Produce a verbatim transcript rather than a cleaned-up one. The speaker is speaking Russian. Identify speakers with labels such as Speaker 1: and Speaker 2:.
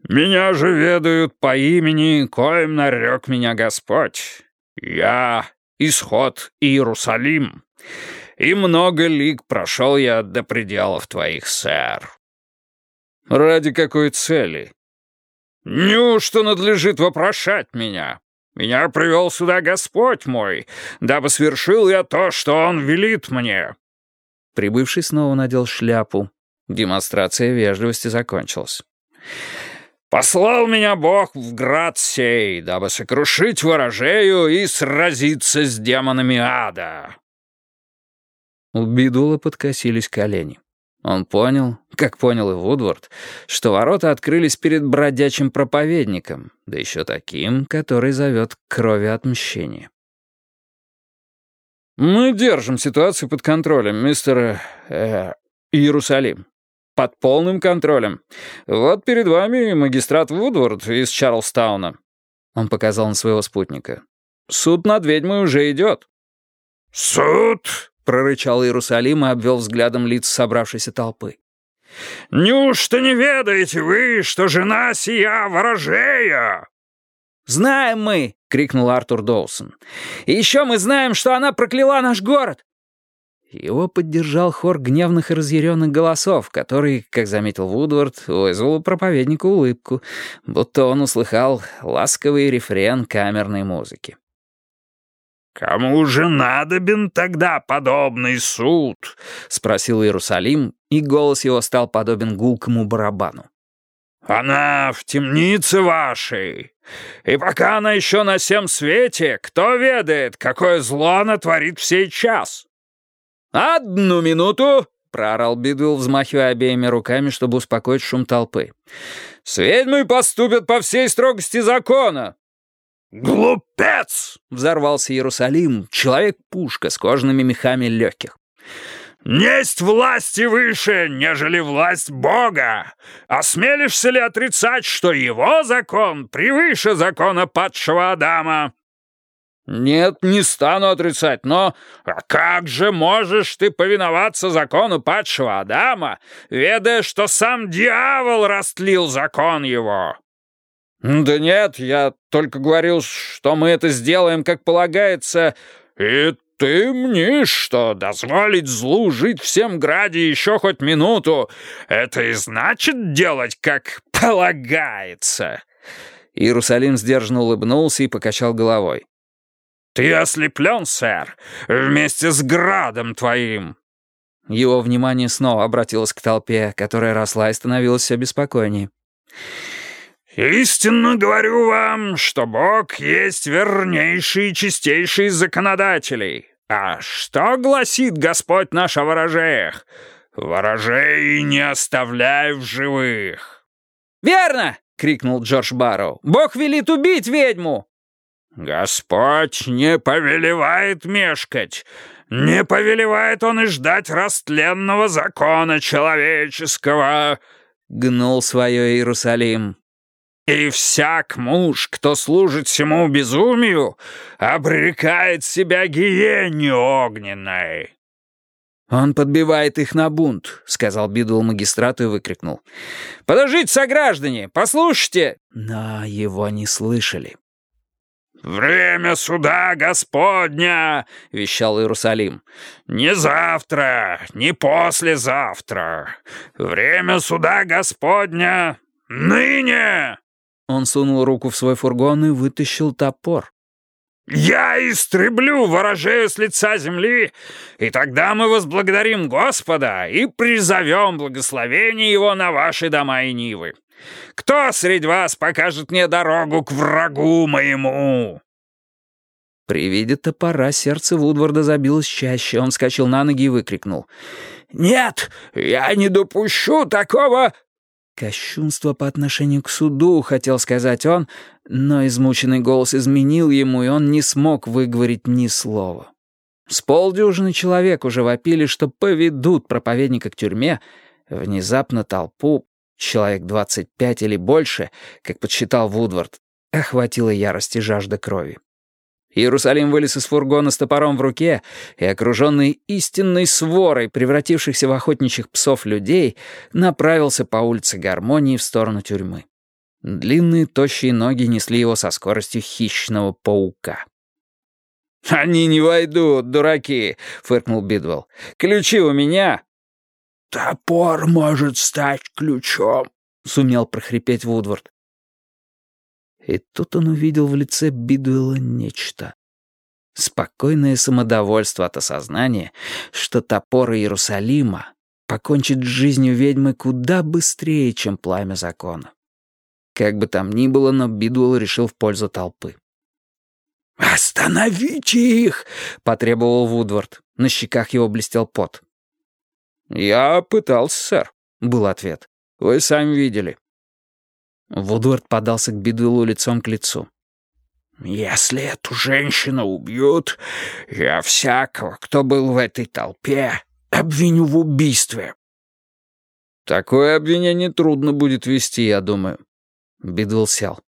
Speaker 1: «Меня же ведают по имени, коим нарек меня Господь. Я Исход Иерусалим, и много лиг прошел я до пределов твоих, сэр». «Ради какой цели?» «Неужто надлежит вопрошать меня? Меня привел сюда Господь мой, дабы свершил я то, что Он велит мне».
Speaker 2: Прибывший снова надел шляпу. Демонстрация вежливости закончилась.
Speaker 1: «Послал меня Бог в град сей, дабы сокрушить ворожею и сразиться с демонами ада».
Speaker 2: У Бидула подкосились колени. Он понял, как понял и Вудворд, что ворота открылись перед бродячим проповедником, да еще таким, который зовет к крови отмщения. «Мы держим ситуацию под контролем, мистер... Э, Иерусалим. Под полным контролем. Вот перед вами магистрат Вудворд из Чарльстауна». Он показал на своего спутника. «Суд над ведьмой уже идет».
Speaker 1: «Суд?» — прорычал Иерусалим и обвел взглядом лиц собравшейся толпы. «Неужто не ведаете вы, что жена сия ворожея?»
Speaker 2: «Знаем мы!» — крикнул Артур Доусон. «И еще мы знаем, что она прокляла наш город!» Его поддержал хор гневных и разъяренных голосов, который, как заметил Вудворд, вызвал у проповедника улыбку, будто он услыхал ласковый рефрен камерной музыки.
Speaker 1: «Кому же надобен тогда подобный суд?» —
Speaker 2: спросил Иерусалим, и голос его стал подобен гулкому барабану.
Speaker 1: «Она в темнице вашей, и пока она еще на сем свете, кто ведает, какое зло она творит в сей час?»
Speaker 2: «Одну минуту!» — проорал Бидуэлл, взмахивая обеими руками, чтобы успокоить шум толпы. «С ведьмой поступят по всей строгости закона!»
Speaker 1: «Глупец!» —
Speaker 2: взорвался Иерусалим, человек-пушка с кожаными мехами легких.
Speaker 1: «Несть власти выше, нежели власть Бога! Осмелишься ли отрицать, что его закон превыше закона падшего Адама?»
Speaker 2: «Нет, не стану отрицать, но...»
Speaker 1: «А как же можешь ты повиноваться закону падшего Адама, ведая, что сам дьявол растлил закон его?»
Speaker 2: «Да нет, я только говорил, что мы это сделаем, как полагается...»
Speaker 1: «И ты мнишь, что дозволить злу жить в всем граде еще хоть минуту, это и значит делать, как полагается?»
Speaker 2: Иерусалим сдержанно улыбнулся и покачал головой.
Speaker 1: «Ты ослеплен, сэр, вместе с градом твоим».
Speaker 2: Его внимание снова обратилось к толпе, которая росла и становилась все беспокойнее.
Speaker 1: «Истинно говорю вам, что Бог есть вернейший и чистейший из законодателей. А что гласит Господь наш о ворожеях? Ворожей не оставляй в живых».
Speaker 2: «Верно!» — крикнул Джордж Барроу. «Бог велит убить ведьму!»
Speaker 1: «Господь не повелевает мешкать. Не повелевает Он и ждать растленного закона человеческого», —
Speaker 2: гнул свое Иерусалим.
Speaker 1: «И всяк муж, кто служит всему безумию, обрекает себя гиене огненной».
Speaker 2: «Он подбивает их на бунт», — сказал Бидуэлл магистрату и выкрикнул. «Подождите, сограждане, послушайте!» Но его не слышали.
Speaker 1: «Время суда Господня!» — вещал Иерусалим. «Не завтра, не послезавтра. Время суда Господня ныне!»
Speaker 2: Он сунул руку в свой фургон и вытащил топор.
Speaker 1: «Я истреблю ворожею с лица земли, и тогда мы возблагодарим Господа и призовем благословение Его на ваши дома и нивы. Кто среди вас покажет мне дорогу к врагу моему?»
Speaker 2: При виде топора сердце Вудворда забилось чаще. Он вскочил на ноги и выкрикнул. «Нет, я не допущу такого...» Кощунство по отношению к суду, хотел сказать он, но измученный голос изменил ему, и он не смог выговорить ни слова. С полдюжины человек уже вопили, что поведут проповедника к тюрьме. Внезапно толпу, человек двадцать пять или больше, как подсчитал Вудворд, охватила ярость и жажда крови. Иерусалим вылез из фургона с топором в руке и, окруженный истинной сворой превратившихся в охотничьих псов людей, направился по улице Гармонии в сторону тюрьмы. Длинные тощие ноги несли его со скоростью хищного паука.
Speaker 1: «Они не войдут, дураки!» — фыркнул Бидвелл. «Ключи у меня!»
Speaker 3: «Топор может стать ключом», —
Speaker 2: сумел прохрипеть Вудвард. И тут он увидел в лице Бидвелла нечто. Спокойное самодовольство от осознания, что топор Иерусалима покончит с жизнью ведьмы куда быстрее, чем пламя закона. Как бы там ни было, но Бидвелл решил в пользу толпы.
Speaker 3: «Остановите их!»
Speaker 2: — потребовал Вудвард. На щеках его блестел пот.
Speaker 1: «Я пытался, сэр», — был ответ. «Вы сами видели».
Speaker 2: Вудвард подался к Бидвеллу лицом к лицу.
Speaker 3: «Если эту женщину убьют, я всякого, кто был в этой толпе, обвиню в убийстве».
Speaker 1: «Такое обвинение трудно будет вести, я думаю».
Speaker 2: Бидвелл сел.